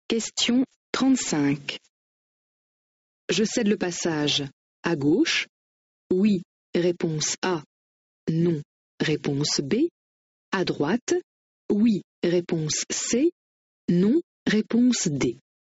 Question 35. Je cède le passage. À gauche? Oui, réponse A. Non, réponse B. À droite? Oui, réponse C. Non, réponse D.